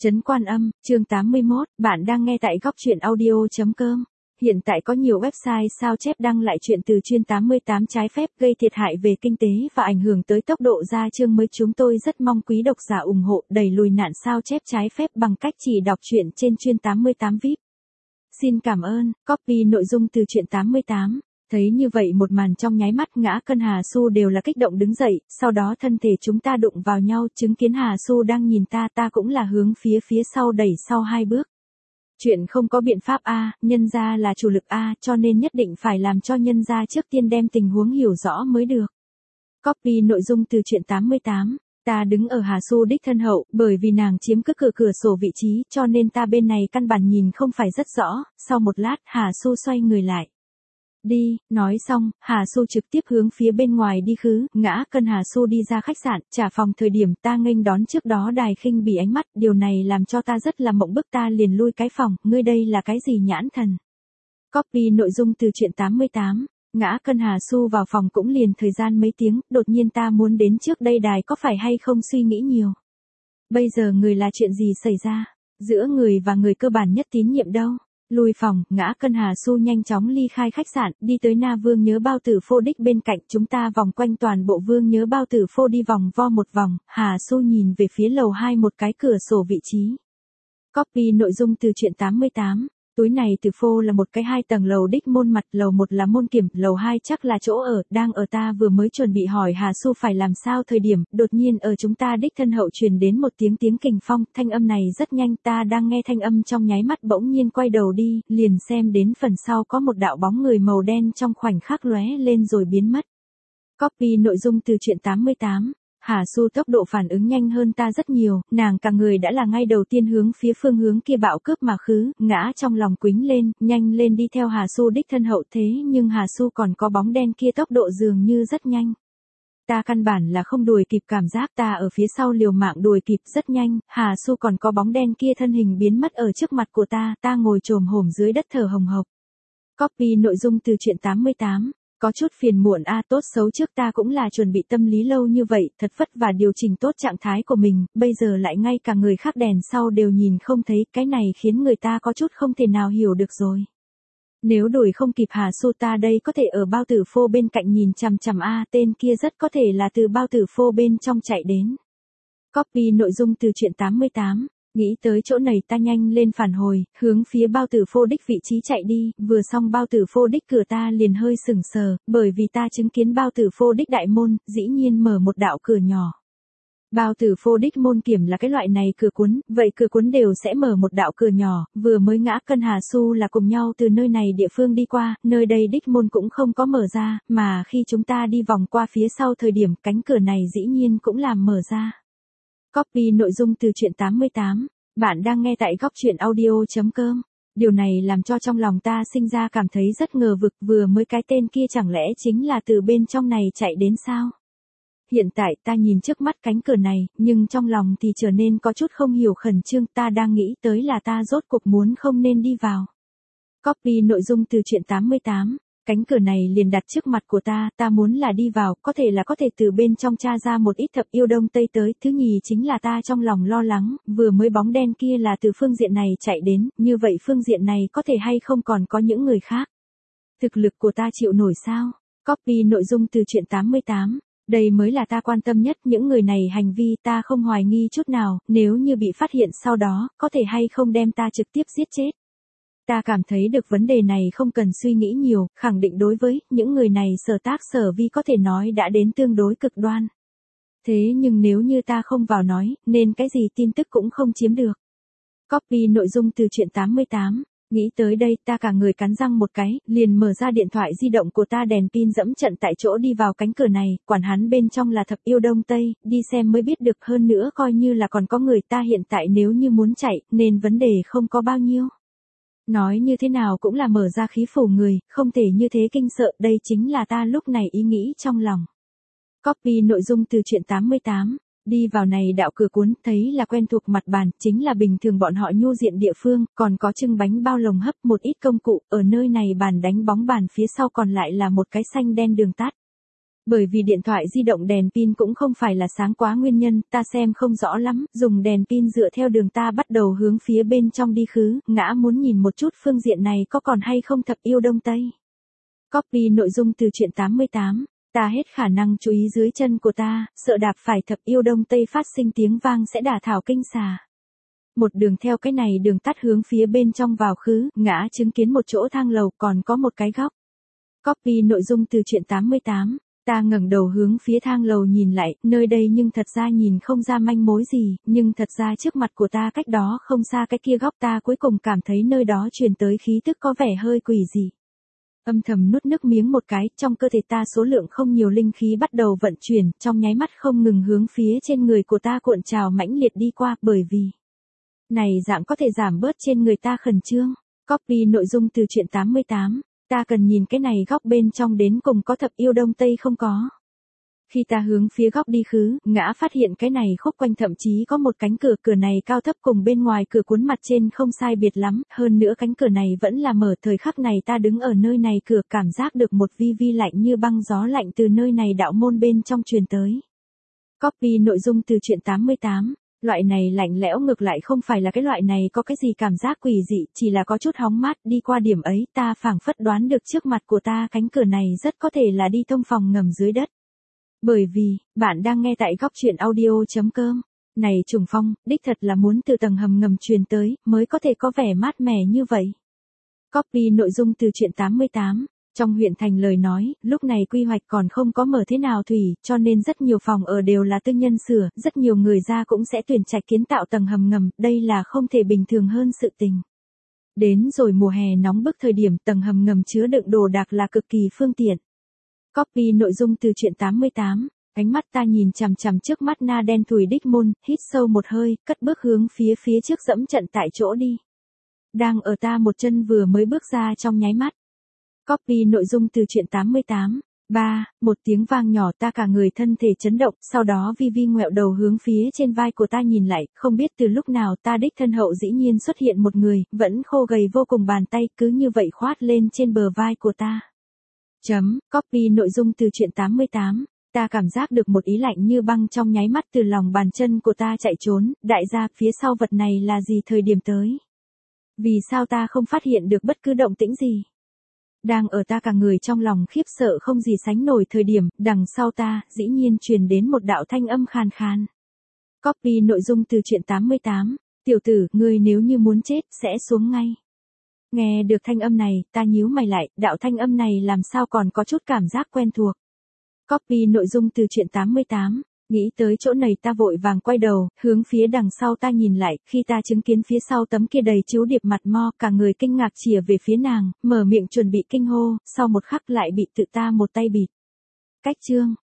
Trấn Quan Âm, chương 81, bạn đang nghe tại góc truyện audio.com. Hiện tại có nhiều website sao chép đăng lại chuyện từ chuyên 88 trái phép gây thiệt hại về kinh tế và ảnh hưởng tới tốc độ ra chương mới. Chúng tôi rất mong quý độc giả ủng hộ đẩy lùi nạn sao chép trái phép bằng cách chỉ đọc truyện trên chuyên 88 VIP. Xin cảm ơn, copy nội dung từ truyện 88. Thấy như vậy một màn trong nháy mắt Ngã Cân Hà Su đều là kích động đứng dậy, sau đó thân thể chúng ta đụng vào nhau, chứng kiến Hà Su đang nhìn ta cũng là hướng phía sau đẩy sau 2 bước. Chuyện không có biện pháp a, nhân gia là chủ lực a, cho nên nhất định phải làm cho nhân gia trước tiên đem tình huống hiểu rõ mới được. Copy nội dung từ truyện 88. Ta đứng ở Hà Su đích thân hậu, bởi vì nàng chiếm cứ cửa sổ vị trí, cho nên ta bên này căn bản nhìn không phải rất rõ. Sau một lát, Hà Su xoay người lại. Đi, nói xong, Hà Su trực tiếp hướng phía bên ngoài đi khứ. Ngã Cân Hà Su đi ra khách sạn, trả phòng. Thời điểm ta nghênh đón trước đó Đài khinh bỉ ánh mắt, điều này làm cho ta rất là mộng bức. Ta liền lui cái phòng, ngươi đây là cái gì nhãn thần? Copy nội dung từ truyện 88. Ngã Cân Hà Su vào phòng cũng liền thời gian mấy tiếng, đột nhiên ta muốn đến trước đây Đài có phải hay không suy nghĩ nhiều. Bây giờ người là chuyện gì xảy ra? Giữa người và người cơ bản nhất tín nhiệm đâu? Lùi phòng, Ngã Cân Hà Su nhanh chóng ly khai khách sạn, đi tới Na Vương Nhớ Bao Tử Phô đích bên cạnh. Chúng ta vòng quanh toàn bộ Vương Nhớ Bao Tử Phô đi vòng vo một vòng. Hà Su nhìn về phía lầu 2 một cái cửa sổ vị trí. Copy nội dung từ truyện 88. Túi này từ phô là một cái 2 tầng lầu đích môn mặt, lầu 1 là môn kiểm, lầu 2 chắc là chỗ ở, đang ở ta vừa mới chuẩn bị hỏi Hà Su phải làm sao thời điểm, đột nhiên ở chúng ta đích thân hậu truyền đến một tiếng kình phong, thanh âm này rất nhanh, ta đang nghe thanh âm trong nháy mắt bỗng nhiên quay đầu đi, liền xem đến phần sau có một đạo bóng người màu đen trong khoảnh khắc lóe lên rồi biến mất. Copy nội dung từ truyện 88. Hà Su tốc độ phản ứng nhanh hơn ta rất nhiều, nàng cả người đã là ngay đầu tiên hướng phía phương hướng kia bạo cướp mà khứ, ngã trong lòng quính lên, nhanh lên đi theo Hà Su đích thân hậu. Thế nhưng Hà Su còn có bóng đen kia tốc độ dường như rất nhanh. Ta căn bản là không đuổi kịp, cảm giác ta ở phía sau liều mạng đuổi kịp rất nhanh, Hà Su còn có bóng đen kia thân hình biến mất ở trước mặt của ta ngồi chồm hổm dưới đất thở hồng hộc. Copy nội dung từ truyện 88. Có chút phiền muộn a, tốt xấu trước ta cũng là chuẩn bị tâm lý lâu như vậy, thật vất vả điều chỉnh tốt trạng thái của mình, bây giờ lại ngay cả người khác đèn sau đều nhìn không thấy, cái này khiến người ta có chút không thể nào hiểu được rồi. Nếu đuổi không kịp Hà Su ta đây có thể ở Bao Tử Phô bên cạnh nhìn chằm chằm a, tên kia rất có thể là từ Bao Tử Phô bên trong chạy đến. Copy nội dung từ truyện 88. Nghĩ tới chỗ này ta nhanh lên phản hồi, hướng phía Bao Tử Phô đích vị trí chạy đi, vừa xong Bao Tử Phô đích cửa ta liền hơi sững sờ, bởi vì ta chứng kiến Bao Tử Phô đích đại môn, dĩ nhiên mở một đạo cửa nhỏ. Bao Tử Phô đích môn kiểm là cái loại này cửa cuốn, vậy cửa cuốn đều sẽ mở một đạo cửa nhỏ, vừa mới Ngã Cân Hà Su là cùng nhau từ nơi này địa phương đi qua, nơi đây đích môn cũng không có mở ra, mà khi chúng ta đi vòng qua phía sau thời điểm cánh cửa này dĩ nhiên cũng làm mở ra. Copy nội dung từ truyện 88. Bạn đang nghe tại góc truyện audio.com. Điều này làm cho trong lòng ta sinh ra cảm thấy rất ngờ vực, vừa mới cái tên kia chẳng lẽ chính là từ bên trong này chạy đến sao? Hiện tại ta nhìn trước mắt cánh cửa này, nhưng trong lòng thì trở nên có chút không hiểu khẩn trương, ta đang nghĩ tới là ta rốt cuộc muốn không nên đi vào. Copy nội dung từ truyện 88. Cánh cửa này liền đặt trước mặt của ta muốn là đi vào, có thể từ bên trong tra ra một ít thập yêu đông tây tới. Thứ nhì chính là ta trong lòng lo lắng, vừa mới bóng đen kia là từ phương diện này chạy đến, như vậy phương diện này có thể hay không còn có những người khác. Thực lực của ta chịu nổi sao? Copy nội dung từ truyện 88. Đây mới là ta quan tâm nhất, những người này hành vi ta không hoài nghi chút nào, nếu như bị phát hiện sau đó, có thể hay không đem ta trực tiếp giết chết. Ta cảm thấy được vấn đề này không cần suy nghĩ nhiều, khẳng định đối với những người này sở tác sở vi có thể nói đã đến tương đối cực đoan. Thế nhưng nếu như ta không vào nói, nên cái gì tin tức cũng không chiếm được. Copy nội dung từ truyện 88. Nghĩ tới đây ta cả người cắn răng một cái, liền mở ra điện thoại di động của ta, đèn pin dẫm trận tại chỗ đi vào cánh cửa này, quản hắn bên trong là thập yêu đông tây, đi xem mới biết được, hơn nữa coi như là còn có người, ta hiện tại nếu như muốn chạy, nên vấn đề không có bao nhiêu. Nói như thế nào cũng là mở ra khí phủ người, không thể như thế kinh sợ, đây chính là ta lúc này ý nghĩ trong lòng. Copy nội dung từ truyện 88. Đi vào này đạo cửa cuốn, thấy là quen thuộc mặt bàn, chính là bình thường bọn họ nhu diện địa phương, còn có trưng bánh bao lồng hấp, một ít công cụ, ở nơi này bàn đánh bóng bàn phía sau còn lại là một cái xanh đen đường tắt. Bởi vì điện thoại di động đèn pin cũng không phải là sáng quá nguyên nhân, ta xem không rõ lắm, dùng đèn pin dựa theo đường ta bắt đầu hướng phía bên trong đi khứ, ngã muốn nhìn một chút phương diện này có còn hay không thập yêu đông tây. Copy nội dung từ truyện 88. Ta hết khả năng chú ý dưới chân của ta, sợ đạp phải thập yêu đông tây phát sinh tiếng vang sẽ đả thảo kinh xà. Một đường theo cái này đường tắt hướng phía bên trong vào khứ, ngã chứng kiến một chỗ thang lầu còn có một cái góc. Copy nội dung từ truyện 88. Ta ngẩng đầu hướng phía thang lầu nhìn lại, nơi đây nhưng thật ra nhìn không ra manh mối gì, nhưng thật ra trước mặt của ta cách đó không xa cái kia góc ta cuối cùng cảm thấy nơi đó truyền tới khí tức có vẻ hơi quỷ dị. Âm thầm nuốt nước miếng một cái, trong cơ thể ta số lượng không nhiều linh khí bắt đầu vận chuyển, trong nháy mắt không ngừng hướng phía trên người của ta cuộn trào mãnh liệt đi qua, bởi vì này dạng có thể giảm bớt trên người ta khẩn trương. Copy nội dung từ truyện 88. Ta cần nhìn cái này góc bên trong đến cùng có thập yêu đông tây không có. Khi ta hướng phía góc đi khứ, ngã phát hiện cái này khúc quanh thậm chí có một cánh cửa, cửa này cao thấp cùng bên ngoài cửa cuốn mặt trên không sai biệt lắm, hơn nữa cánh cửa này vẫn là mở. Thời khắc này ta đứng ở nơi này cửa cảm giác được một vi vi lạnh như băng gió lạnh từ nơi này đạo môn bên trong truyền tới. Copy nội dung từ truyện 88. Loại này lạnh lẽo ngược lại không phải là cái loại này có cái gì cảm giác quỷ dị, chỉ là có chút hóng mát. Đi qua điểm ấy ta phảng phất đoán được trước mặt của ta cánh cửa này rất có thể là đi thông phòng ngầm dưới đất. Bởi vì, bạn đang nghe tại góc truyện audio.com. Này trùng phong, đích thật là muốn từ tầng hầm ngầm truyền tới, mới có thể có vẻ mát mẻ như vậy. Copy nội dung từ truyện 88. Trong huyện thành lời nói, lúc này quy hoạch còn không có mở thế nào thủy, cho nên rất nhiều phòng ở đều là tư nhân sửa, rất nhiều người ra cũng sẽ tuyển trạch kiến tạo tầng hầm ngầm, đây là không thể bình thường hơn sự tình. Đến rồi mùa hè nóng bức thời điểm tầng hầm ngầm chứa đựng đồ đạc là cực kỳ phương tiện. Copy nội dung từ truyện 88. Ánh mắt ta nhìn chằm chằm trước mắt na đen thùi đích môn, hít sâu một hơi, cất bước hướng phía trước dẫm trận tại chỗ đi. Đang ở ta một chân vừa mới bước ra trong nháy mắt. Copy nội dung từ truyện 88. Một tiếng vang nhỏ ta cả người thân thể chấn động, sau đó vi vi ngoẹo đầu hướng phía trên vai của ta nhìn lại, không biết từ lúc nào ta đích thân hậu dĩ nhiên xuất hiện một người, vẫn khô gầy vô cùng bàn tay cứ như vậy khoát lên trên bờ vai của ta. Copy nội dung từ truyện 88. Ta cảm giác được một ý lạnh như băng trong nháy mắt từ lòng bàn chân của ta chạy trốn, đại gia phía sau vật này là gì thời điểm tới? Vì sao ta không phát hiện được bất cứ động tĩnh gì? Đang ở ta cả người trong lòng khiếp sợ không gì sánh nổi thời điểm, đằng sau ta, dĩ nhiên truyền đến một đạo thanh âm khàn khàn. Copy nội dung từ truyện 88. Tiểu tử, ngươi nếu như muốn chết, sẽ xuống ngay. Nghe được thanh âm này, ta nhíu mày lại, đạo thanh âm này làm sao còn có chút cảm giác quen thuộc. Copy nội dung từ truyện 88. Nghĩ tới chỗ này ta vội vàng quay đầu, hướng phía đằng sau ta nhìn lại, khi ta chứng kiến phía sau tấm kia đầy chú điệp mặt mo, cả người kinh ngạc chìa về phía nàng, mở miệng chuẩn bị kinh hô, sau một khắc lại bị tự ta một tay bịt. Cách chương.